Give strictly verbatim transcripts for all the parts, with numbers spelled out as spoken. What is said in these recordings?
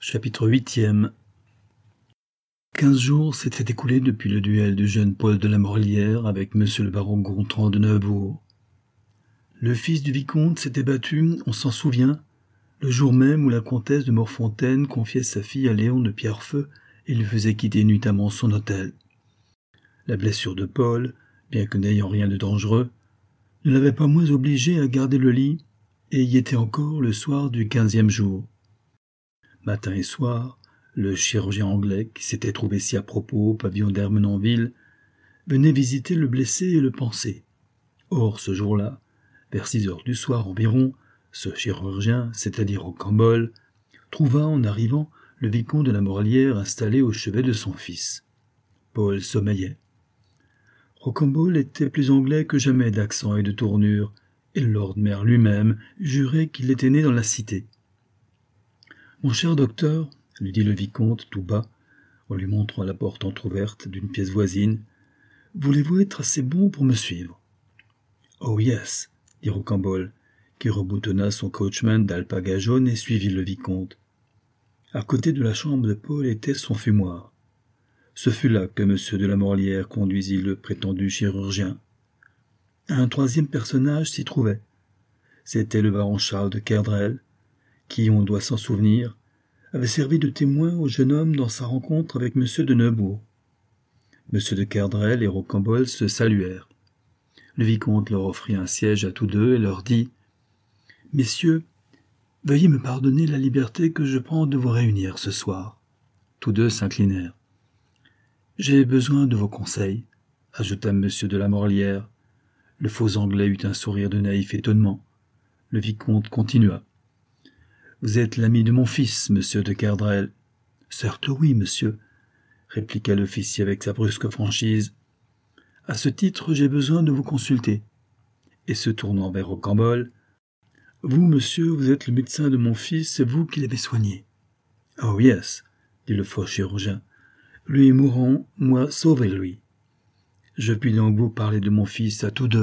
Chapitre huitième. Quinze jours s'étaient écoulés depuis le duel du jeune Paul de la Morlière avec monsieur le baron Gontran de Neubourg. Le fils du vicomte s'était battu, on s'en souvient, le jour même où la comtesse de Morfontaine confiait sa fille à Léon de Pierrefeu et lui faisait quitter nuitamment son hôtel. La blessure de Paul, bien que n'ayant rien de dangereux, ne l'avait pas moins obligé à garder le lit, et y était encore le soir du quinzième jour. Matin et soir, le chirurgien anglais, qui s'était trouvé si à propos au pavillon d'Ermenonville, venait visiter le blessé et le panser. Or, ce jour-là, vers six heures du soir environ, ce chirurgien, c'est-à-dire Rocambole, trouva en arrivant le vicomte de la Morlière installé au chevet de son fils. Paul sommeillait. Rocambole était plus anglais que jamais d'accent et de tournure, et le lord maire lui-même jurait qu'il était né dans la cité. « Mon cher docteur, lui dit le vicomte tout bas, en lui montrant la porte entr'ouverte d'une pièce voisine, voulez-vous être assez bon pour me suivre ?»« Oh yes, dit Rocambole, qui reboutonna son coachman d'alpaga jaune et suivit le vicomte. À côté de la chambre de Paul était son fumoir. Ce fut là que monsieur de la Morlière conduisit le prétendu chirurgien. Un troisième personnage s'y trouvait. C'était le baron Charles de Kerdrel, qui, on doit s'en souvenir, avait servi de témoin au jeune homme dans sa rencontre avec monsieur de Neubourg. Monsieur de Kerdrel et Rocambole se saluèrent. Le vicomte leur offrit un siège à tous deux et leur dit « Messieurs, veuillez me pardonner la liberté que je prends de vous réunir ce soir. » Tous deux s'inclinèrent. « J'ai besoin de vos conseils, » ajouta monsieur de la Morlière. Le faux anglais eut un sourire de naïf étonnement. Le vicomte continua. « Vous êtes l'ami de mon fils, monsieur de Kerdrel. »« Certes oui, monsieur, » répliqua l'officier avec sa brusque franchise. « À ce titre, j'ai besoin de vous consulter. » Et se tournant vers Rocambole, « Vous, monsieur, vous êtes le médecin de mon fils, c'est vous qui l'avez soigné. »« Oh yes, » dit le faux chirurgien. « Lui est mourant, moi sauvez-lui. Je puis donc vous parler de mon fils à tous deux. »«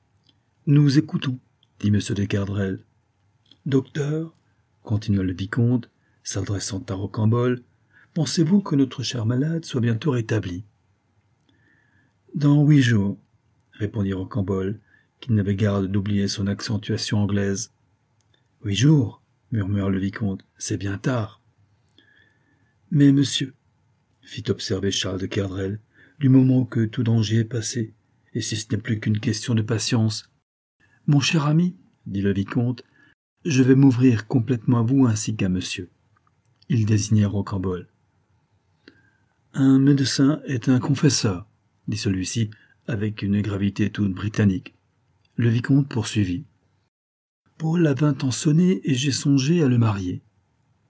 Nous écoutons, » dit monsieur de Kerdrel. « Docteur, » continua le vicomte, s'adressant à Rocambole, « pensez-vous que notre cher malade soit bientôt rétabli ?»« Dans huit jours, » répondit Rocambole, qui n'avait garde d'oublier son accentuation anglaise. « Huit jours, » murmura le vicomte, « c'est bien tard. »« Mais monsieur, » fit observer Charles de Kerdrel, « du moment que tout danger est passé, et si ce n'est plus qu'une question de patience. »« Mon cher ami, » dit le vicomte, « je vais m'ouvrir complètement à vous ainsi qu'à monsieur. » Il désigna Rocambole. « Un médecin est un confesseur, » dit celui-ci avec une gravité toute britannique. Le vicomte poursuivit. « Paul a vingt ans sonné et j'ai songé à le marier. »« Bon, »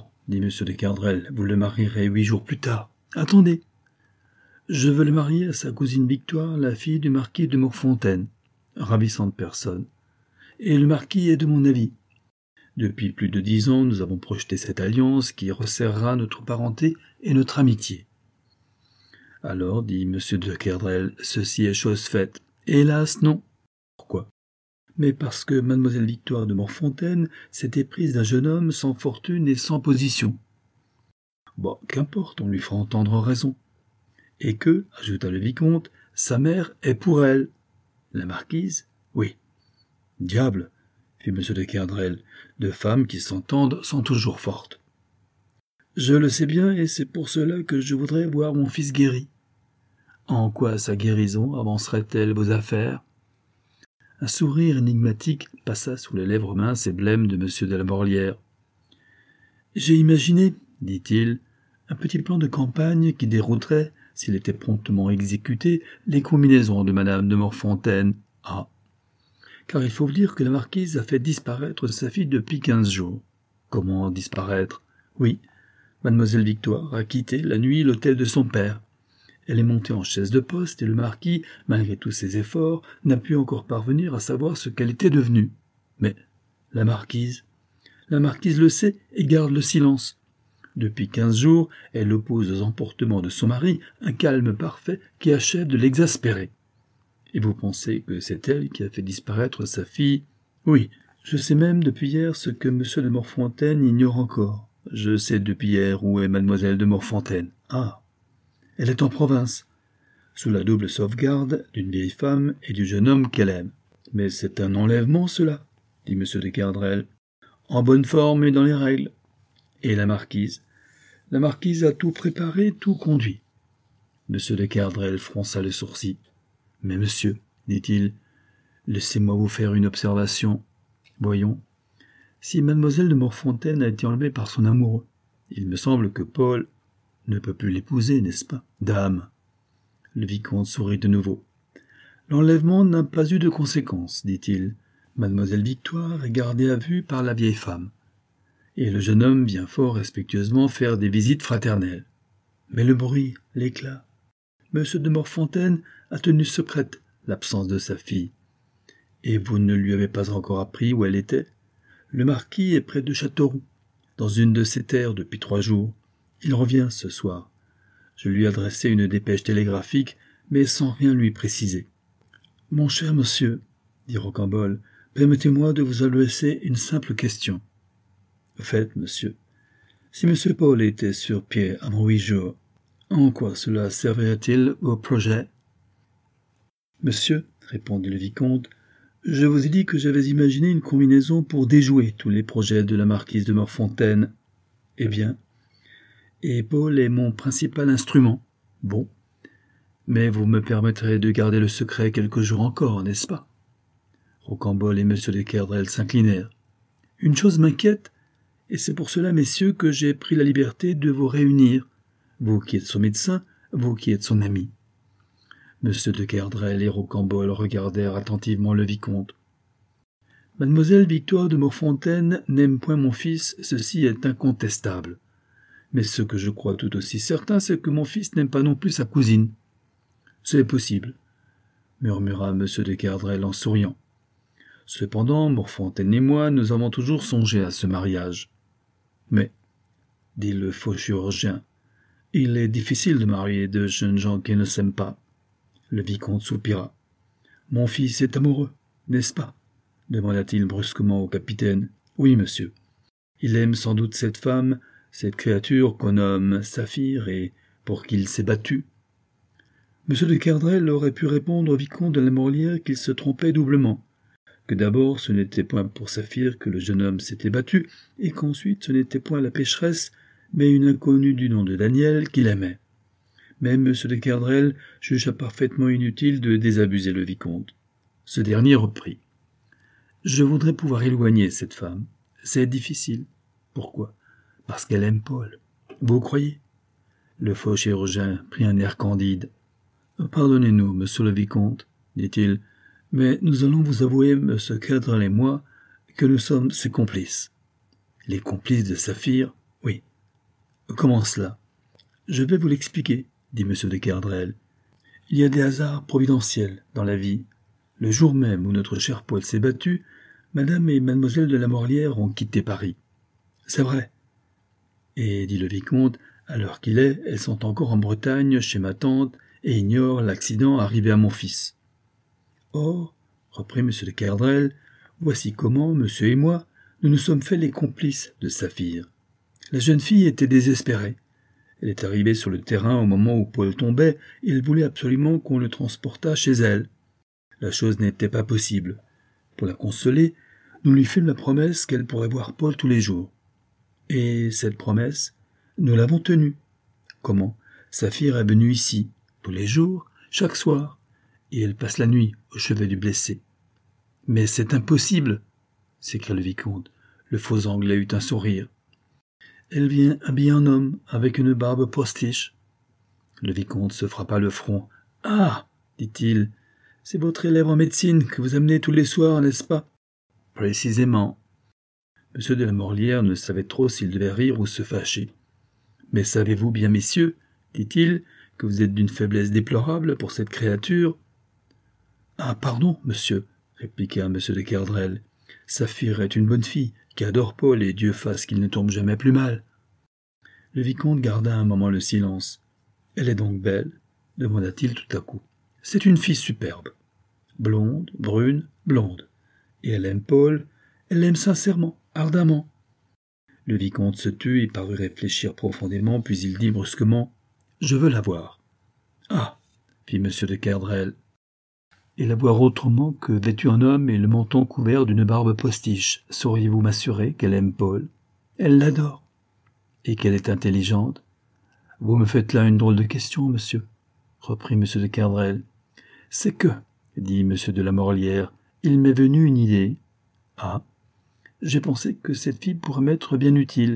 dit monsieur de Kerdrel, « vous le marierez huit jours plus tard. Attendez. Je veux le marier à sa cousine Victoire, la fille du marquis de Morfontaine. Ravissante personne. Et le marquis est de mon avis. Depuis plus de dix ans, nous avons projeté cette alliance qui resserrera notre parenté et notre amitié. » Alors, dit monsieur de Kerdrel, ceci est chose faite. Hélas, non. Pourquoi? Mais parce que mademoiselle Victoire de Morfontaine s'était prise d'un jeune homme sans fortune et sans position. Bon, qu'importe, on lui fera entendre raison. Et que, ajouta le vicomte, sa mère est pour elle. La marquise? Oui. Diable, fit monsieur de Kerdrel, de femmes qui s'entendent sont toujours fortes. Je le sais bien, et c'est pour cela que je voudrais voir mon fils guéri. En quoi sa guérison avancerait-elle vos affaires? Un sourire énigmatique passa sous les lèvres minces et blêmes de monsieur de la Morlière. J'ai imaginé, dit-il, un petit plan de campagne qui dérouterait, s'il était promptement exécuté, les combinaisons de madame de Morfontaine. Ah, car il faut vous dire que la marquise a fait disparaître sa fille depuis quinze jours. Comment disparaître? Oui, mademoiselle Victoire a quitté la nuit l'hôtel de son père. Elle est montée en chaise de poste et le marquis, malgré tous ses efforts, n'a pu encore parvenir à savoir ce qu'elle était devenue. Mais la marquise, la marquise le sait et garde le silence. Depuis quinze jours, elle oppose aux emportements de son mari un calme parfait qui achève de l'exaspérer. Et vous pensez que c'est elle qui a fait disparaître sa fille? Oui, je sais même depuis hier ce que monsieur de Morfontaine ignore encore. Je sais depuis hier où est mademoiselle de Morfontaine. Ah, elle est en province, sous la double sauvegarde d'une vieille femme et du jeune homme qu'elle aime. Mais c'est un enlèvement, cela, dit M. de Kerdrel. En bonne forme et dans les règles. Et la marquise? La marquise a tout préparé, tout conduit. M. de Kerdrel fronça le sourcil. Mais monsieur, dit-il, laissez-moi vous faire une observation. Voyons, si mademoiselle de Morfontaine a été enlevée par son amoureux, il me semble que Paul ne peut plus l'épouser, n'est-ce pas? Dame. Le vicomte sourit de nouveau. L'enlèvement n'a pas eu de conséquences, dit-il. Mademoiselle Victoire est gardée à vue par la vieille femme, et le jeune homme vient fort respectueusement faire des visites fraternelles. Mais le bruit, l'éclat. Monsieur de Morfontaine a tenu secrète l'absence de sa fille. Et vous ne lui avez pas encore appris où elle était? Le marquis est près de Châteauroux, dans une de ses terres depuis trois jours. Il revient ce soir. Je lui ai adressé une dépêche télégraphique, mais sans rien lui préciser. « Mon cher monsieur, dit Rocambole, permettez-moi de vous adresser une simple question. Au fait, monsieur, si monsieur Paul était sur pied avant huit jours, en quoi cela servirait-il au projet? Monsieur, répondit le vicomte, je vous ai dit que j'avais imaginé une combinaison pour déjouer tous les projets de la marquise de Morfontaine. Eh bien, et Paul est mon principal instrument. Bon, mais vous me permettrez de garder le secret quelques jours encore, n'est-ce pas? Rocambole et M. de Kerdrel s'inclinèrent. Une chose m'inquiète, et c'est pour cela, messieurs, que j'ai pris la liberté de vous réunir, vous qui êtes son médecin, vous qui êtes son ami. M. de Kerdrel et Rocambole regardèrent attentivement le vicomte. Mademoiselle Victoire de Morfontaine n'aime point mon fils, ceci est incontestable. Mais ce que je crois tout aussi certain, c'est que mon fils n'aime pas non plus sa cousine. C'est possible, murmura M. de Kerdrel en souriant. Cependant, Morfontaine et moi, nous avons toujours songé à ce mariage. Mais, dit le faux chirurgien, il est difficile de marier deux jeunes gens qui ne s'aiment pas. Le vicomte soupira. Mon fils est amoureux, n'est-ce pas? Demanda-t-il brusquement au capitaine. Oui, monsieur. Il aime sans doute cette femme, cette créature qu'on nomme Saphir et pour qui il s'est battu. M. de Kerdrel aurait pu répondre au vicomte de la Morlière qu'il se trompait doublement, que d'abord ce n'était point pour Saphir que le jeune homme s'était battu, et qu'ensuite ce n'était point la pécheresse, mais une inconnue du nom de Daniel qu'il aimait. Mais M. de Kerdrel jugea parfaitement inutile de désabuser le vicomte. Ce dernier reprit. « Je voudrais pouvoir éloigner cette femme. C'est difficile. Pourquoi? Parce qu'elle aime Paul. Vous croyez ?» Le faux chirurgien prit un air candide. « Pardonnez-nous, monsieur le vicomte, dit-il, mais nous allons vous avouer, M. Kerdrel et moi, que nous sommes ses complices. »« Les complices de Saphir? Oui. »« Comment cela? » ?»« Je vais vous l'expliquer, dit M. de Kerdrel. Il y a des hasards providentiels dans la vie. Le jour même où notre cher Paul s'est battu, madame et mademoiselle de la Morlière ont quitté Paris. C'est vrai. Et, dit le vicomte, à l'heure qu'il est, elles sont encore en Bretagne, chez ma tante, et ignorent l'accident arrivé à mon fils. Or, reprit M. de Kerdrel, voici comment, monsieur et moi, nous nous sommes fait les complices de Saphir. La jeune fille était désespérée. Elle est arrivée sur le terrain au moment où Paul tombait, et elle voulait absolument qu'on le transportât chez elle. La chose n'était pas possible. Pour la consoler, nous lui fîmes la promesse qu'elle pourrait voir Paul tous les jours. Et cette promesse, nous l'avons tenue. Comment? Saphir est venue ici, tous les jours, chaque soir, et elle passe la nuit au chevet du blessé. « Mais c'est impossible !» s'écria le vicomte. Le faux Anglais eut un sourire. « Elle vient habillée en homme, avec une barbe postiche. » Le vicomte se frappa le front. « Ah !» dit-il. « C'est votre élève en médecine que vous amenez tous les soirs, n'est-ce pas ?»« Précisément. » M. de la Morlière ne savait trop s'il devait rire ou se fâcher. « Mais savez-vous bien, messieurs, dit-il, que vous êtes d'une faiblesse déplorable pour cette créature ?»« Ah, pardon, monsieur, répliqua M. de Kerdrel. Saphir est une bonne fille, qui adore Paul, et Dieu fasse qu'il ne tombe jamais plus mal. » Le vicomte garda un moment le silence. « Elle est donc belle ?» demanda-t-il tout à coup. « C'est une fille superbe. Blonde, brune, blonde. Et elle aime Paul, elle l'aime sincèrement, ardemment. Le vicomte se tut et parut réfléchir profondément, puis il dit brusquement « Je veux la voir. »« Ah !» fit M. de Kerdrel. « Et la voir autrement que vêtue en homme et le menton couvert d'une barbe postiche. Sauriez-vous m'assurer qu'elle aime Paul ? Elle l'adore. Et qu'elle est intelligente. Vous me faites là une drôle de question, monsieur, reprit M. de Kerdrel. C'est que, dit M. de la Morlière, il m'est venu une idée. Ah, j'ai pensé que cette fille pourrait m'être bien utile.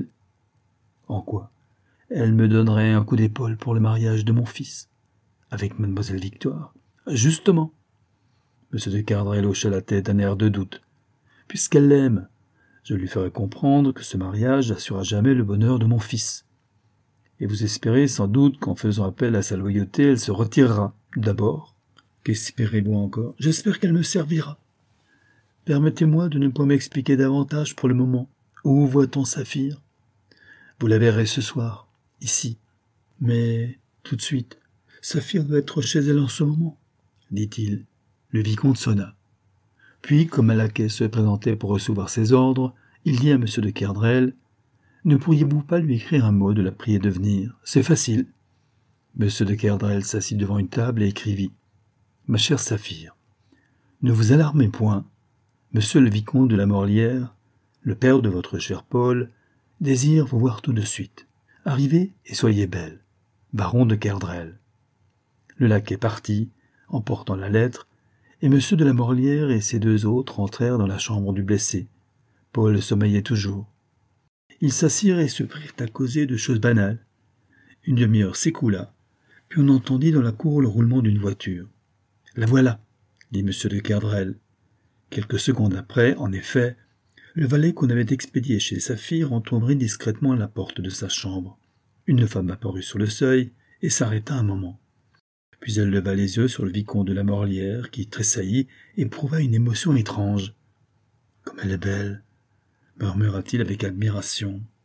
En quoi ? Elle me donnerait un coup d'épaule pour le mariage de mon fils. Avec mademoiselle Victoire. Justement. M. de Kerdrel hocha la tête d'un air de doute. Puisqu'elle l'aime, je lui ferai comprendre que ce mariage assurera jamais le bonheur de mon fils. Et vous espérez sans doute qu'en faisant appel à sa loyauté, elle se retirera. D'abord, qu'espérez-vous encore ? J'espère qu'elle me servira. Permettez-moi de ne pas m'expliquer davantage pour le moment. Où voit-on Saphir ? Vous la verrez ce soir, ici. Mais, tout de suite, Saphir doit être chez elle en ce moment, dit-il. Le vicomte sonna. Puis, comme un laquais se présentait pour recevoir ses ordres, il dit à M. de Kerdrel « Ne pourriez-vous pas lui écrire un mot de la prier de venir ? C'est facile. » M. de Kerdrel s'assit devant une table et écrivit « Ma chère Saphir, ne vous alarmez point. Monsieur le vicomte de la Morlière, le père de votre cher Paul, désire vous voir tout de suite. Arrivez et soyez belle. Baron de Kerdrel. » Le laquais partit, emportant la lettre, et M. de la Morlière et ses deux autres entrèrent dans la chambre du blessé. Paul sommeillait toujours. Ils s'assirent et se prirent à causer de choses banales. Une demi-heure s'écoula, puis on entendit dans la cour le roulement d'une voiture. « La voilà !» dit M. de Kerdrel. Quelques secondes après, en effet, le valet qu'on avait expédié chez Saphir entrouvrit discrètement la porte de sa chambre. Une femme apparut sur le seuil et s'arrêta un moment. Puis elle leva les yeux sur le vicomte de la Morlière, qui tressaillit et éprouva une émotion étrange. « Comme elle est belle !» murmura-t-il avec admiration.